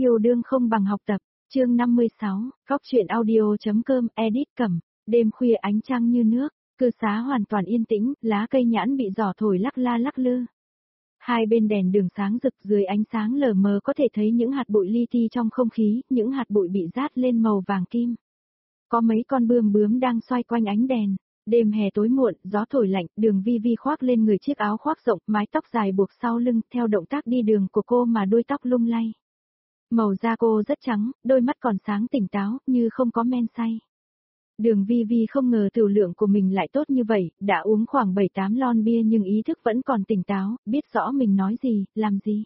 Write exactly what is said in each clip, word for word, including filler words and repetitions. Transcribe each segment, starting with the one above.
Yêu đương không bằng học tập, chương năm mươi sáu, Góc truyện audio.com, edit Cẩm. Đêm khuya ánh trăng như nước, cư xá hoàn toàn yên tĩnh, lá cây nhãn bị gió thổi lắc la lắc lư. Hai bên đèn đường sáng rực, dưới ánh sáng lờ mờ có thể thấy những hạt bụi li ti trong không khí, những hạt bụi bị rát lên màu vàng kim. Có mấy con bươm bướm đang xoay quanh ánh đèn. Đêm hè tối muộn, gió thổi lạnh, Đường Vi Vi khoác lên người chiếc áo khoác rộng, mái tóc dài buộc sau lưng, theo động tác đi đường của cô mà đuôi tóc lung lay. Màu da cô rất trắng, đôi mắt còn sáng tỉnh táo, như không có men say. Đường Vi Vi không ngờ tiểu lượng của mình lại tốt như vậy, đã uống khoảng bảy tám lon bia nhưng ý thức vẫn còn tỉnh táo, biết rõ mình nói gì, làm gì.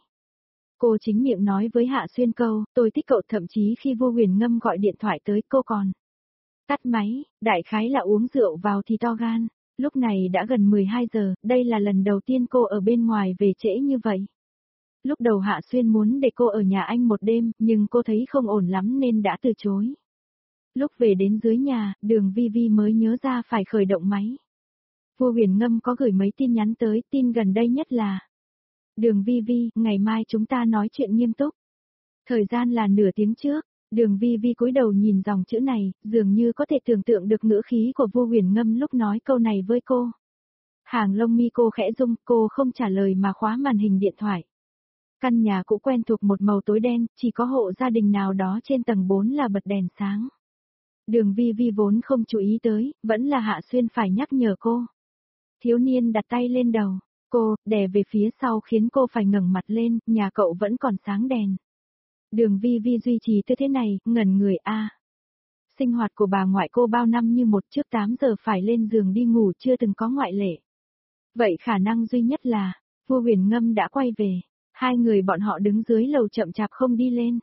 Cô chính miệng nói với Hạ Xuyên câu, tôi thích cậu, thậm chí khi Vô Huyền Ngâm gọi điện thoại tới cô còn tắt máy, đại khái là uống rượu vào thì to gan. Lúc này đã gần mười hai giờ, đây là lần đầu tiên cô ở bên ngoài về trễ như vậy. Lúc đầu Hạ Xuyên muốn để cô ở nhà anh một đêm, nhưng cô thấy không ổn lắm nên đã từ chối. Lúc về đến dưới nhà, Đường Vi Vi mới nhớ ra phải khởi động máy. Vô Huyền Ngâm có gửi mấy tin nhắn tới, tin gần đây nhất là: Đường Vi Vi, ngày mai chúng ta nói chuyện nghiêm túc. Thời gian là nửa tiếng trước. Đường Vi Vi cúi đầu nhìn dòng chữ này, dường như có thể tưởng tượng được ngữ khí của Vô Huyền Ngâm lúc nói câu này với cô. Hàng lông mi cô khẽ rung, cô không trả lời mà khóa màn hình điện thoại. Căn nhà cũ quen thuộc một màu tối đen, chỉ có hộ gia đình nào đó trên tầng bốn là bật đèn sáng. Đường Vi Vi vốn không chú ý tới, vẫn là Hạ Xuyên phải nhắc nhở cô. Thiếu niên đặt tay lên đầu cô, đè về phía sau khiến cô phải ngẩng mặt lên, nhà cậu vẫn còn sáng đèn. Đường Vi Vi duy trì tư thế này, ngẩn người a. À. Sinh hoạt của bà ngoại cô bao năm như một, trước tám giờ phải lên giường đi ngủ, chưa từng có ngoại lệ. Vậy khả năng duy nhất là, Vô Huyền Ngâm đã quay về, hai người bọn họ đứng dưới lầu chậm chạp không đi lên.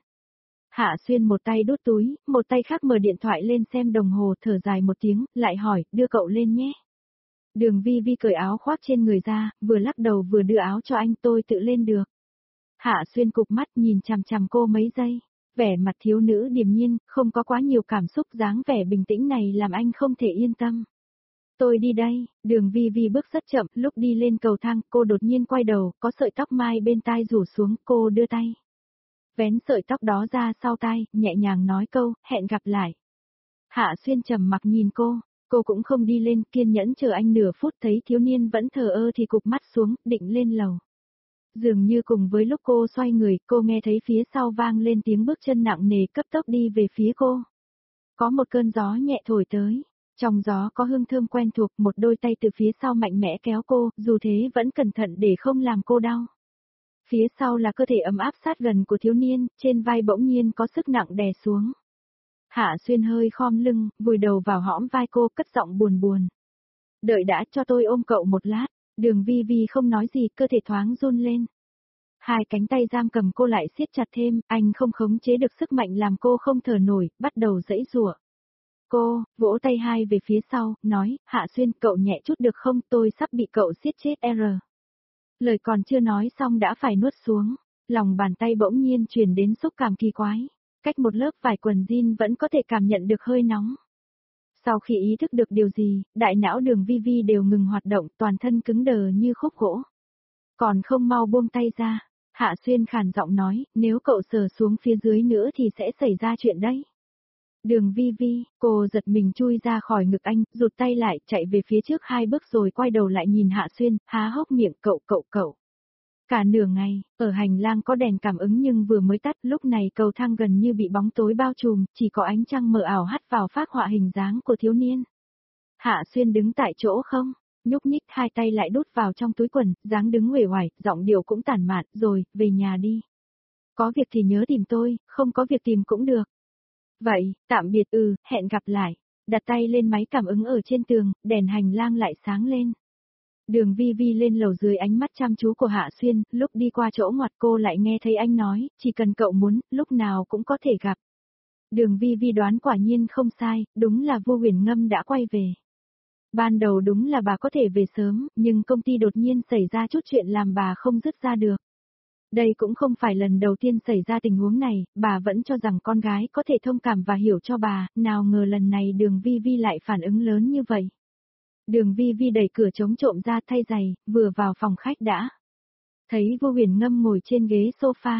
Hạ Xuyên một tay đút túi, một tay khác mở điện thoại lên xem đồng hồ, thở dài một tiếng, lại hỏi, đưa cậu lên nhé. Đường Vi Vi cởi áo khoác trên người ra, vừa lắc đầu vừa đưa áo cho anh, tôi tự lên được. Hạ Xuyên cụp mắt nhìn chằm chằm cô mấy giây, vẻ mặt thiếu nữ điềm nhiên, không có quá nhiều cảm xúc, dáng vẻ bình tĩnh này làm anh không thể yên tâm. Tôi đi đây. Đường Vi Vi bước rất chậm, lúc đi lên cầu thang, cô đột nhiên quay đầu, có sợi tóc mai bên tai rủ xuống, cô đưa tay. Vén sợi tóc đó ra sau tai, nhẹ nhàng nói câu, hẹn gặp lại. Hạ Xuyên trầm mặc nhìn cô, cô cũng không đi lên, kiên nhẫn chờ anh nửa phút, thấy thiếu niên vẫn thờ ơ thì cụp mắt xuống, định lên lầu. Dường như cùng với lúc cô xoay người, cô nghe thấy phía sau vang lên tiếng bước chân nặng nề cấp tốc đi về phía cô. Có một cơn gió nhẹ thổi tới, trong gió có hương thơm quen thuộc, một đôi tay từ phía sau mạnh mẽ kéo cô, dù thế vẫn cẩn thận để không làm cô đau. Phía sau là cơ thể ấm áp sát gần của thiếu niên, trên vai bỗng nhiên có sức nặng đè xuống. Hạ Xuyên hơi khom lưng, vùi đầu vào hõm vai cô, cất giọng buồn buồn. Đợi đã, cho tôi ôm cậu một lát. Đường Vi Vi không nói gì, cơ thể thoáng run lên. Hai cánh tay giam cầm cô lại siết chặt thêm, anh không khống chế được sức mạnh làm cô không thở nổi, bắt đầu giãy giụa. Cô, vỗ tay hai về phía sau, nói, Hạ Xuyên, cậu nhẹ chút được không, tôi sắp bị cậu siết chết R. Lời còn chưa nói xong đã phải nuốt xuống, lòng bàn tay bỗng nhiên truyền đến xúc cảm kỳ quái, cách một lớp vải quần jean vẫn có thể cảm nhận được hơi nóng. Sau khi ý thức được điều gì, đại não Đường Vi Vi đều ngừng hoạt động, toàn thân cứng đờ như khúc gỗ. Còn không mau buông tay ra, Hạ Xuyên khàn giọng nói, nếu cậu sờ xuống phía dưới nữa thì sẽ xảy ra chuyện đấy. Đường Vi Vi, cô giật mình chui ra khỏi ngực anh, rụt tay lại, chạy về phía trước hai bước rồi quay đầu lại nhìn Hạ Xuyên, há hốc miệng, cậu cậu cậu. Cả nửa ngày, ở hành lang có đèn cảm ứng nhưng vừa mới tắt, lúc này cầu thang gần như bị bóng tối bao trùm, chỉ có ánh trăng mờ ảo hắt vào phác họa hình dáng của thiếu niên. Hạ Xuyên đứng tại chỗ không, nhúc nhích, hai tay lại đút vào trong túi quần, dáng đứng uể oải, giọng điệu cũng tản mạn, rồi, về nhà đi. Có việc thì nhớ tìm tôi, không có việc tìm cũng được. Vậy, tạm biệt, ừ, hẹn gặp lại. Đặt tay lên máy cảm ứng ở trên tường, đèn hành lang lại sáng lên. Đường Vi Vi lên lầu dưới ánh mắt chăm chú của Hạ Xuyên, lúc đi qua chỗ ngoặt cô lại nghe thấy anh nói, chỉ cần cậu muốn, lúc nào cũng có thể gặp. Đường Vi Vi đoán quả nhiên không sai, đúng là Vô Huyền Ngâm đã quay về. Ban đầu đúng là bà có thể về sớm, nhưng công ty đột nhiên xảy ra chút chuyện làm bà không dứt ra được. Đây cũng không phải lần đầu tiên xảy ra tình huống này, bà vẫn cho rằng con gái có thể thông cảm và hiểu cho bà, nào ngờ lần này Đường Vi Vi lại phản ứng lớn như vậy. Đường Vi Vi đẩy cửa chống trộm ra thay giày, vừa vào phòng khách đã thấy Vô Huyền Ngâm ngồi trên ghế sofa,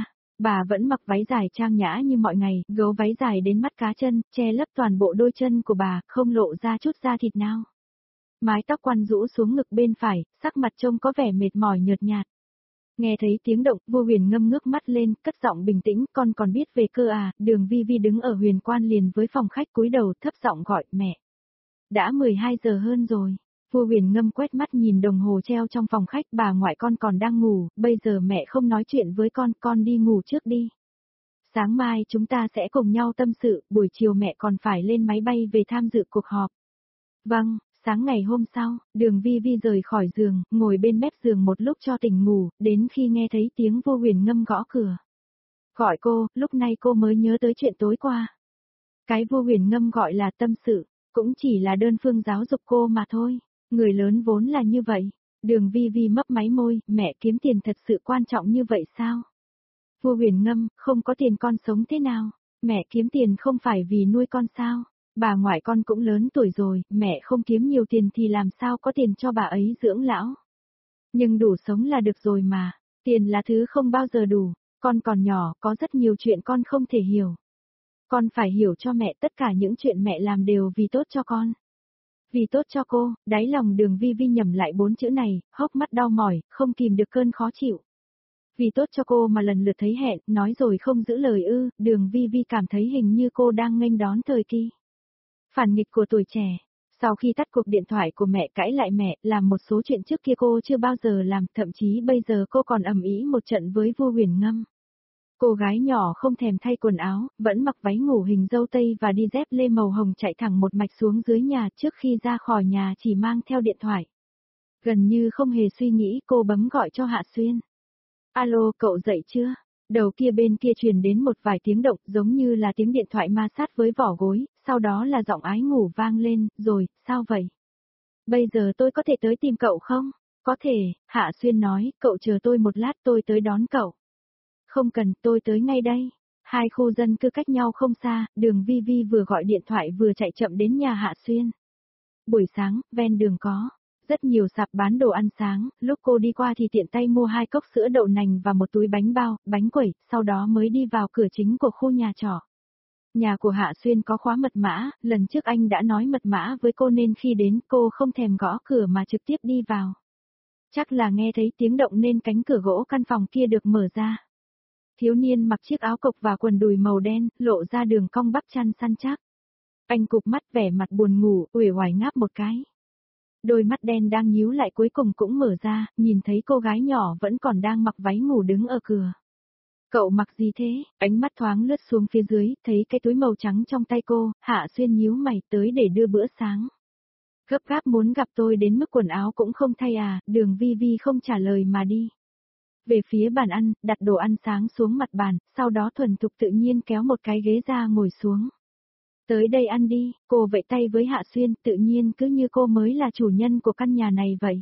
Bà vẫn mặc váy dài trang nhã như mọi ngày, gấu váy dài đến mắt cá chân, che lấp toàn bộ đôi chân của bà, không lộ ra chút da thịt nào. Mái tóc quăn rũ xuống ngực bên phải, sắc mặt trông có vẻ mệt mỏi nhợt nhạt. Nghe thấy tiếng động, Vua Huyền ngâm ngước mắt lên, cất giọng bình tĩnh, con còn biết về cơ à, Đường Vi Vi đứng ở Huyền Quan liền với phòng khách cúi đầu thấp giọng gọi, mẹ. Đã mười hai giờ hơn rồi. Vua Huyền ngâm quét mắt nhìn đồng hồ treo trong phòng khách, bà ngoại con còn đang ngủ, bây giờ mẹ không nói chuyện với con, con đi ngủ trước đi. Sáng mai chúng ta sẽ cùng nhau tâm sự, buổi chiều mẹ còn phải lên máy bay về tham dự cuộc họp. Vâng. Sáng ngày hôm sau, Đường Vi Vi rời khỏi giường, ngồi bên mép giường một lúc cho tỉnh ngủ, đến khi nghe thấy tiếng Vua Huyền ngâm gõ cửa. Gọi cô, lúc này cô mới nhớ tới chuyện tối qua. Cái Vua Huyền ngâm gọi là tâm sự, cũng chỉ là đơn phương giáo dục cô mà thôi, người lớn vốn là như vậy. Đường Vi Vi mấp máy môi, mẹ kiếm tiền thật sự quan trọng như vậy sao? Vua Huyền ngâm, không có tiền con sống thế nào? Mẹ kiếm tiền không phải vì nuôi con sao? Bà ngoại con cũng lớn tuổi rồi, mẹ không kiếm nhiều tiền thì làm sao có tiền cho bà ấy dưỡng lão. Nhưng đủ sống là được rồi mà, tiền là thứ không bao giờ đủ, con còn nhỏ, có rất nhiều chuyện con không thể hiểu. Con phải hiểu cho mẹ tất cả những chuyện mẹ làm đều vì tốt cho con. Vì tốt cho cô, đáy lòng Đường Vi Vi nhẩm lại bốn chữ này, hốc mắt đau mỏi, không kìm được cơn khó chịu. Vì tốt cho cô mà lần lượt thấy hẹn, nói rồi không giữ lời ư, Đường Vi Vi cảm thấy hình như cô đang nghênh đón thời kỳ phản nghịch của tuổi trẻ. Sau khi tắt cuộc điện thoại của mẹ cãi lại mẹ, làm một số chuyện trước kia cô chưa bao giờ làm, thậm chí bây giờ cô còn ầm ĩ một trận với Vua Huyền ngâm. Cô gái nhỏ không thèm thay quần áo, vẫn mặc váy ngủ hình dâu tây và đi dép lê màu hồng chạy thẳng một mạch xuống dưới nhà, trước khi ra khỏi nhà chỉ mang theo điện thoại. Gần như không hề suy nghĩ, cô bấm gọi cho Hạ Xuyên. Alo, cậu dậy chưa? Đầu kia bên kia truyền đến một vài tiếng động giống như là tiếng điện thoại ma sát với vỏ gối, sau đó là giọng ái ngủ vang lên, rồi, sao vậy? Bây giờ tôi có thể tới tìm cậu không? Có thể, Hạ Xuyên nói, cậu chờ tôi một lát tôi tới đón cậu. Không cần, tôi tới ngay đây. Hai khu dân cư cách nhau không xa, Đường Vi Vi vừa gọi điện thoại vừa chạy chậm đến nhà Hạ Xuyên. Buổi sáng, ven đường có rất nhiều sạp bán đồ ăn sáng, lúc cô đi qua thì tiện tay mua hai cốc sữa đậu nành và một túi bánh bao, bánh quẩy, sau đó mới đi vào cửa chính của khu nhà trọ. Nhà của Hạ Xuyên có khóa mật mã, lần trước anh đã nói mật mã với cô nên khi đến cô không thèm gõ cửa mà trực tiếp đi vào. Chắc là nghe thấy tiếng động nên cánh cửa gỗ căn phòng kia được mở ra. Thiếu niên mặc chiếc áo cộc và quần đùi màu đen, lộ ra đường cong bắp chăn săn chắc. Anh cụp mắt vẻ mặt buồn ngủ, uể oải ngáp một cái. Đôi mắt đen đang nhíu lại cuối cùng cũng mở ra, nhìn thấy cô gái nhỏ vẫn còn đang mặc váy ngủ đứng ở cửa. Cậu mặc gì thế? Ánh mắt thoáng lướt xuống phía dưới, thấy cái túi màu trắng trong tay cô, Hạ Xuyên nhíu mày tới để đưa bữa sáng. Gấp gáp muốn gặp tôi đến mức quần áo cũng không thay à, Đường Vi Vi không trả lời mà đi. Về phía bàn ăn, đặt đồ ăn sáng xuống mặt bàn, sau đó thuần thục tự nhiên kéo một cái ghế ra ngồi xuống. Tới đây ăn đi, cô vẫy tay với Hạ Xuyên, tự nhiên cứ như cô mới là chủ nhân của căn nhà này vậy.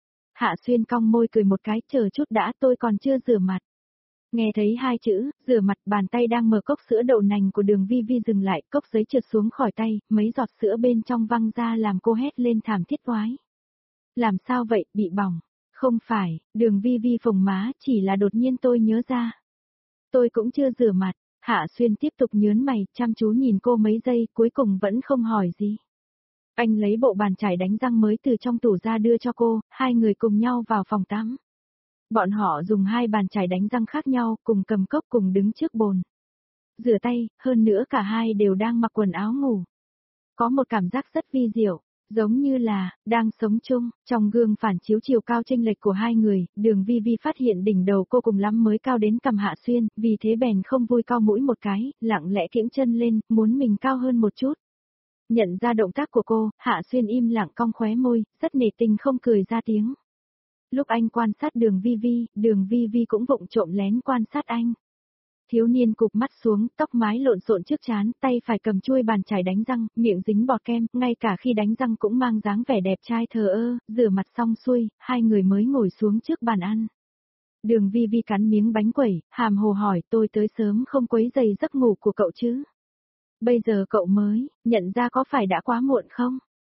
Hạ Xuyên cong môi cười một cái, chờ chút đã, tôi còn chưa rửa mặt. Nghe thấy hai chữ, rửa mặt, bàn tay đang mở cốc sữa đậu nành của Đường Vi Vi dừng lại, cốc giấy trượt xuống khỏi tay, mấy giọt sữa bên trong văng ra làm cô hét lên thảm thiết oái. Làm sao vậy, bị bỏng? Không phải, Đường Vi Vi phồng má, chỉ là đột nhiên tôi nhớ ra. Tôi cũng chưa rửa mặt. Hạ Xuyên tiếp tục nhớn mày, chăm chú nhìn cô mấy giây, cuối cùng vẫn không hỏi gì. Anh lấy bộ bàn chải đánh răng mới từ trong tủ ra đưa cho cô, hai người cùng nhau vào phòng tắm. Bọn họ dùng hai bàn chải đánh răng khác nhau, cùng cầm cốc cùng đứng trước bồn. Rửa tay, hơn nữa cả hai đều đang mặc quần áo ngủ. Có một cảm giác rất vi diệu. Giống như là, đang sống chung, trong gương phản chiếu chiều cao chênh lệch của hai người, Đường Vi Vi phát hiện đỉnh đầu cô cùng lắm mới cao đến cằm Hạ Xuyên, vì thế bèn không vui cao mũi một cái, lặng lẽ kiễng chân lên, muốn mình cao hơn một chút. Nhận ra động tác của cô, Hạ Xuyên im lặng cong khóe môi, rất nể tình không cười ra tiếng. Lúc anh quan sát Đường Vi Vi, Đường Vi Vi cũng vụng trộm lén quan sát anh. Thiếu niên cụp mắt xuống, tóc mái lộn xộn trước trán, tay phải cầm chuôi bàn chải đánh răng, miệng dính bọt kem, ngay cả khi đánh răng cũng mang dáng vẻ đẹp trai thờ ơ, rửa mặt xong xuôi, hai người mới ngồi xuống trước bàn ăn. Đường Vi Vi cắn miếng bánh quẩy, hàm hồ hỏi tôi tới sớm không quấy rầy giấc ngủ của cậu chứ. Bây giờ cậu mới, nhận ra có phải đã quá muộn không?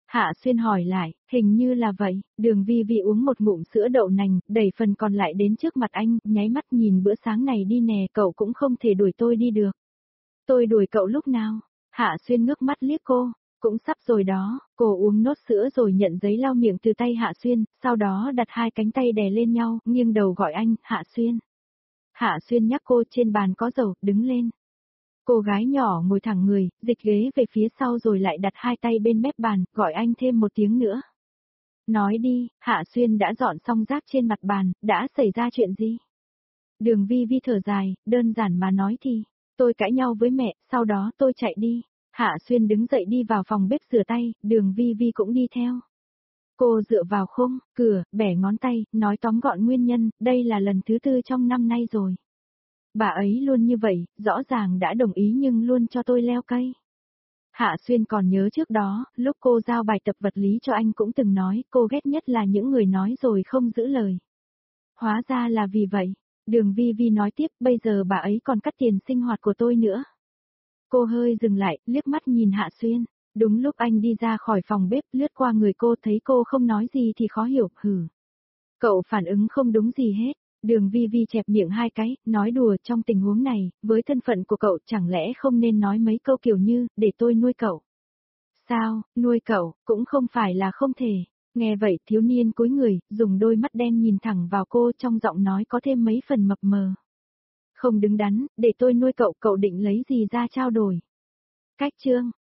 Hạ Xuyên hỏi lại, hình như là vậy, Đường Vi Vi uống một ngụm sữa đậu nành, đẩy phần còn lại đến trước mặt anh, nháy mắt nhìn bữa sáng này đi nè, cậu cũng không thể đuổi tôi đi được. Tôi đuổi cậu lúc nào? Hạ Xuyên ngước mắt liếc cô, cũng sắp rồi đó, cô uống nốt sữa rồi nhận giấy lau miệng từ tay Hạ Xuyên, sau đó đặt hai cánh tay đè lên nhau, nghiêng đầu gọi anh, Hạ Xuyên. Hạ Xuyên nhắc cô trên bàn có dầu, đứng lên. Cô gái nhỏ ngồi thẳng người, dịch ghế về phía sau rồi lại đặt hai tay bên mép bàn, gọi anh thêm một tiếng nữa. Nói đi, Hạ Xuyên đã dọn xong rác trên mặt bàn, đã xảy ra chuyện gì? Đường Vi Vi thở dài, đơn giản mà nói thì, tôi cãi nhau với mẹ, sau đó tôi chạy đi. Hạ Xuyên đứng dậy đi vào phòng bếp rửa tay, Đường Vi Vi cũng đi theo. Cô dựa vào khung, cửa, bẻ ngón tay, nói tóm gọn nguyên nhân, đây là lần thứ tư trong năm nay rồi. Bà ấy luôn như vậy, rõ ràng đã đồng ý nhưng luôn cho tôi leo cây. Hạ Xuyên còn nhớ trước đó, lúc cô giao bài tập vật lý cho anh cũng từng nói, cô ghét nhất là những người nói rồi không giữ lời. Hóa ra là vì vậy. Đường Vi Vi nói tiếp, bây giờ bà ấy còn cắt tiền sinh hoạt của tôi nữa. Cô hơi dừng lại, liếc mắt nhìn Hạ Xuyên. Đúng lúc anh đi ra khỏi phòng bếp, lướt qua người cô thấy cô không nói gì thì khó hiểu, hử. Cậu phản ứng không đúng gì hết. Đường Vi Vi chẹp miệng hai cái, nói đùa trong tình huống này, với thân phận của cậu chẳng lẽ không nên nói mấy câu kiểu như, để tôi nuôi cậu. Sao, nuôi cậu, cũng không phải là không thể. Nghe vậy thiếu niên cúi người, dùng đôi mắt đen nhìn thẳng vào cô trong giọng nói có thêm mấy phần mập mờ. Không đứng đắn, để tôi nuôi cậu, cậu định lấy gì ra trao đổi. Cách chương.